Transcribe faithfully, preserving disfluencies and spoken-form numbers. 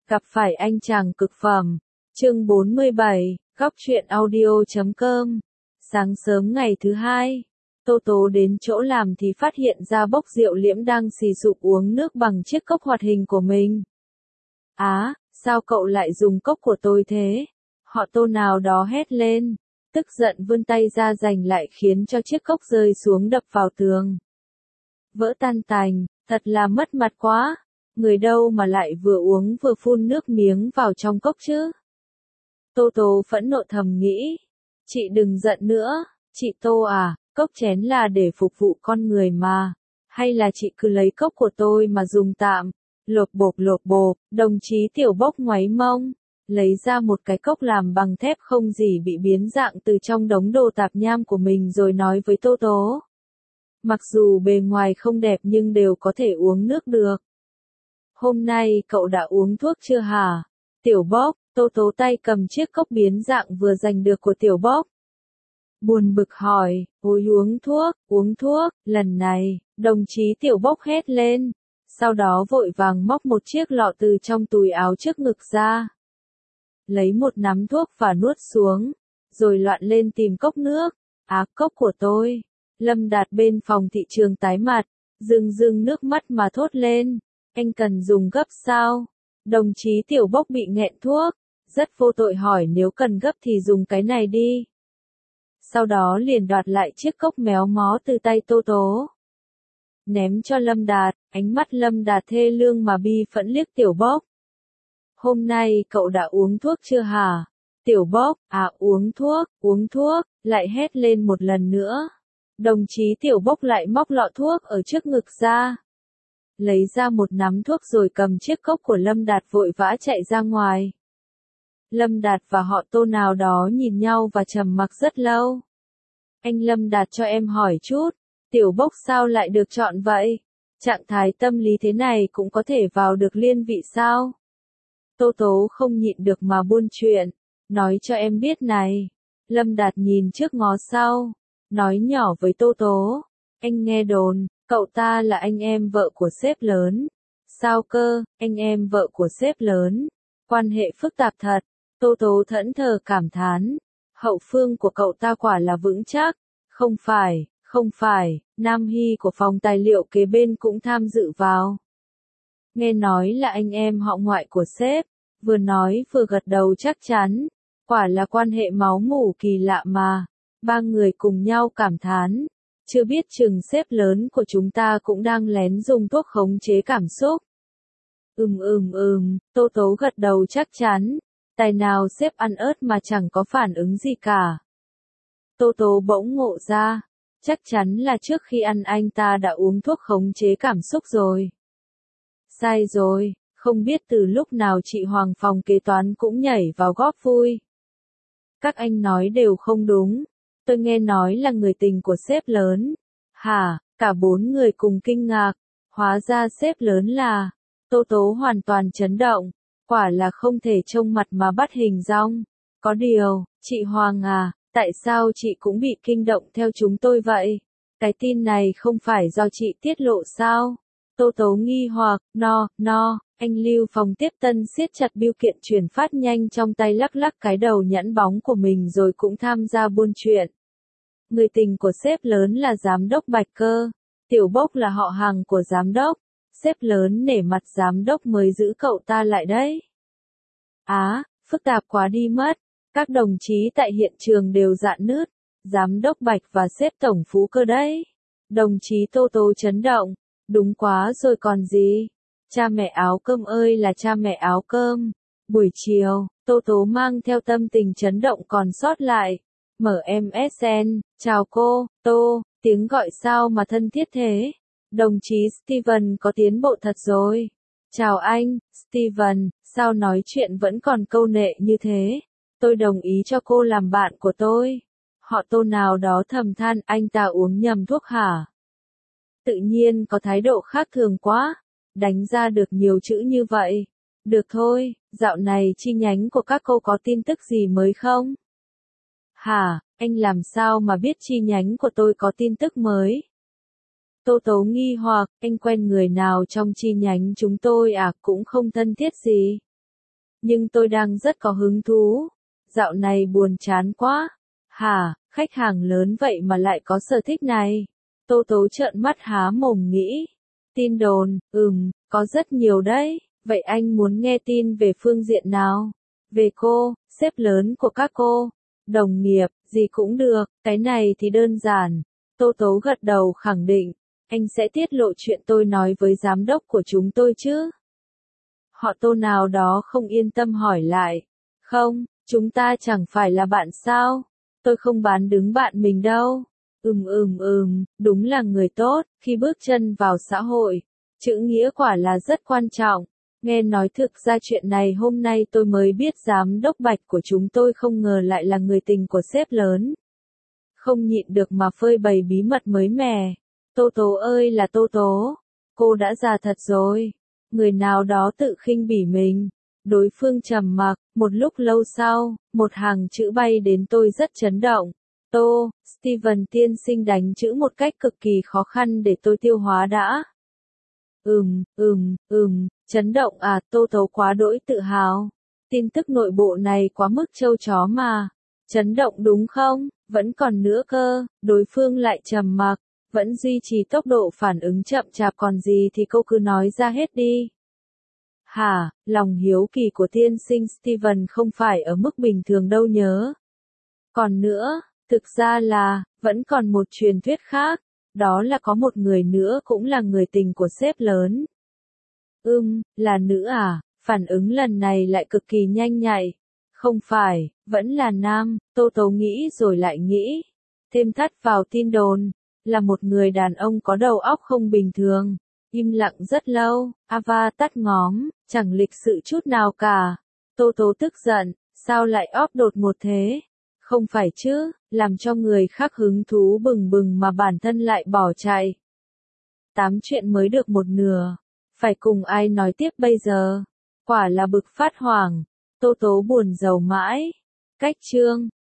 Gặp phải anh chàng cực phẩm. Chương bốn mươi bảy, góc truyện audio chấm com. Sáng sớm ngày thứ hai, Tô Tố đến chỗ làm thì phát hiện ra Bốc Diệu Liễm đang xì sụp uống nước bằng chiếc cốc hoạt hình của mình. Á, sao cậu lại dùng cốc của tôi thế? Họ Tô nào đó hét lên, tức giận vươn tay ra giành lại khiến cho chiếc cốc rơi xuống đập vào tường. Vỡ tan tành, thật là mất mặt quá. Người đâu mà lại vừa uống vừa phun nước miếng vào trong cốc chứ? Tô Tố phẫn nộ thầm nghĩ. Chị đừng giận nữa, chị Tô à, cốc chén là để phục vụ con người mà. Hay là chị cứ lấy cốc của tôi mà dùng tạm? Lộp bộp lộp bộp, đồng chí Tiểu Bốc ngoáy mông, lấy ra một cái cốc làm bằng thép không gì bị biến dạng từ trong đống đồ tạp nham của mình rồi nói với Tô Tố. Mặc dù bề ngoài không đẹp nhưng đều có thể uống nước được. Hôm nay cậu đã uống thuốc chưa hả? Tiểu Bốc, Tô Tố tay cầm chiếc cốc biến dạng vừa giành được của Tiểu Bốc. Buồn bực hỏi, ôi uống thuốc, uống thuốc, lần này, đồng chí Tiểu Bốc hét lên. Sau đó vội vàng móc một chiếc lọ từ trong túi áo trước ngực ra. Lấy một nắm thuốc và nuốt xuống, rồi loạn lên tìm cốc nước. Á, cốc của tôi. Lâm Đạt bên phòng thị trường tái mặt, rưng rưng nước mắt mà thốt lên. Anh cần dùng gấp sao? Đồng chí Tiểu Bốc bị nghẹn thuốc, rất vô tội hỏi nếu cần gấp thì dùng cái này đi. Sau đó liền đoạt lại chiếc cốc méo mó từ tay Tô Tố. Ném cho Lâm Đạt, ánh mắt Lâm Đạt thê lương mà bi phẫn liếc Tiểu Bốc. Hôm nay cậu đã uống thuốc chưa hả? Tiểu Bốc, à uống thuốc, uống thuốc, lại hét lên một lần nữa. Đồng chí Tiểu Bốc lại móc lọ thuốc ở trước ngực ra. Lấy ra một nắm thuốc rồi cầm chiếc cốc của Lâm Đạt vội vã chạy ra ngoài. Lâm Đạt và họ Tô nào đó nhìn nhau và trầm mặc rất lâu. Anh Lâm Đạt cho em hỏi chút, Tiểu Bốc sao lại được chọn vậy? Trạng thái tâm lý thế này cũng có thể vào được liên vị sao? Tô Tố không nhịn được mà buôn chuyện, nói cho em biết này. Lâm Đạt nhìn trước ngó sau, nói nhỏ với Tô Tố, anh nghe đồn, cậu ta là anh em vợ của sếp lớn. Sao cơ, anh em vợ của sếp lớn? Quan hệ phức tạp thật. Tô Tố thẫn thờ cảm thán. Hậu phương của cậu ta quả là vững chắc. Không phải, không phải, Nam Hy của phòng tài liệu kế bên cũng tham dự vào. Nghe nói là anh em họ ngoại của sếp. Vừa nói vừa gật đầu chắc chắn. Quả là quan hệ máu mủ kỳ lạ mà. Ba người cùng nhau cảm thán. Chưa biết chừng sếp lớn của chúng ta cũng đang lén dùng thuốc khống chế cảm xúc. Ừm ừm ừm, Tô Tố gật đầu chắc chắn. Tài nào sếp ăn ớt mà chẳng có phản ứng gì cả. Tô Tố bỗng ngộ ra. Chắc chắn là trước khi ăn anh ta đã uống thuốc khống chế cảm xúc rồi. Sai rồi, không biết từ lúc nào chị Hoàng phòng kế toán cũng nhảy vào góp vui. Các anh nói đều không đúng. Tôi nghe nói là người tình của sếp lớn. Hả, cả bốn người cùng kinh ngạc. Hóa ra sếp lớn là. Tô Tố hoàn toàn chấn động. Quả là không thể trông mặt mà bắt hình dong. Có điều, chị Hoàng à, tại sao chị cũng bị kinh động theo chúng tôi vậy? Cái tin này không phải do chị tiết lộ sao? Tô Tố nghi hoặc, no, no, anh Lưu phòng tiếp tân siết chặt bưu kiện chuyển phát nhanh trong tay lắc lắc cái đầu nhẵn bóng của mình rồi cũng tham gia buôn chuyện. Người tình của sếp lớn là giám đốc Bạch Cơ. Tiểu Bốc là họ hàng của giám đốc. Sếp lớn nể mặt giám đốc mới giữ cậu ta lại đấy. Á, phức tạp quá đi mất. Các đồng chí tại hiện trường đều rạn nứt. Giám đốc Bạch và sếp tổng Phú Cơ đấy. Đồng chí Tô Tố chấn động. Đúng quá rồi còn gì. Cha mẹ áo cơm ơi là cha mẹ áo cơm. Buổi chiều, Tô Tố mang theo tâm tình chấn động còn sót lại. Mở em ét en, chào cô, Tô, tiếng gọi sao mà thân thiết thế. Đồng chí Steven có tiến bộ thật rồi. Chào anh, Steven, sao nói chuyện vẫn còn câu nệ như thế. Tôi đồng ý cho cô làm bạn của tôi. Họ Tô nào đó thầm than anh ta uống nhầm thuốc hả? Tự nhiên có thái độ khác thường quá. Đánh ra được nhiều chữ như vậy. Được thôi, dạo này chi nhánh của các cô có tin tức gì mới không? Hả, anh làm sao mà biết chi nhánh của tôi có tin tức mới? Tô Tố nghi hoặc, anh quen người nào trong chi nhánh chúng tôi à, cũng không thân thiết gì. nhưng tôi đang rất có hứng thú. Dạo này buồn chán quá. Hả, khách hàng lớn vậy mà lại có sở thích này. Tô Tố trợn mắt há mồm nghĩ. Tin đồn, ừm, có rất nhiều đấy. Vậy anh muốn nghe tin về phương diện nào? Về cô, sếp lớn của các cô, đồng nghiệp, gì cũng được, cái này thì đơn giản. Tô Tố gật đầu khẳng định, anh sẽ tiết lộ chuyện tôi nói với giám đốc của chúng tôi chứ? Họ Tô nào đó không yên tâm hỏi lại. Không, chúng ta chẳng phải là bạn sao? Tôi không bán đứng bạn mình đâu. Ừm ừm ừm, đúng là người tốt, khi bước chân vào xã hội. Chữ nghĩa quả là rất quan trọng. Nghe nói thực ra chuyện này hôm nay tôi mới biết giám đốc Bạch của chúng tôi không ngờ lại là người tình của sếp lớn. Không nhịn được mà phơi bày bí mật mới mẻ. Tô Tố ơi là Tô Tố, cô đã già thật rồi. Người nào đó tự khinh bỉ mình. Đối phương trầm mặc, một lúc lâu sau, một hàng chữ bay đến tôi rất chấn động. Tô, Steven tiên sinh đánh chữ một cách cực kỳ khó khăn để tôi tiêu hóa đã. Ừm, ừm, ừm, chấn động à, Tô Tố quá đỗi tự hào. Tin tức nội bộ này quá mức trâu chó mà. Chấn động đúng không? Vẫn còn nữa cơ, đối phương lại trầm mặc, vẫn duy trì tốc độ phản ứng chậm chạp còn gì thì cô cứ nói ra hết đi. Hả, lòng hiếu kỳ của tiên sinh Steven không phải ở mức bình thường đâu nhớ. Còn nữa, thực ra là, vẫn còn một truyền thuyết khác, đó là có một người nữa cũng là người tình của sếp lớn. Ừm, là nữ à, phản ứng lần này lại cực kỳ nhanh nhạy. Không phải, vẫn là nam, Tô Tố nghĩ rồi lại nghĩ. Thêm thắt vào tin đồn, là một người đàn ông có đầu óc không bình thường. Im lặng rất lâu, Ava tắt ngóm, chẳng lịch sự chút nào cả. Tô Tố tức giận, sao lại óp đột ngột thế? Không phải chứ, làm cho người khác hứng thú bừng bừng mà bản thân lại bỏ chạy. Tám chuyện mới được một nửa, phải cùng ai nói tiếp bây giờ? Quả là bực phát hoảng, Tô Tố buồn rầu mãi. Cách chương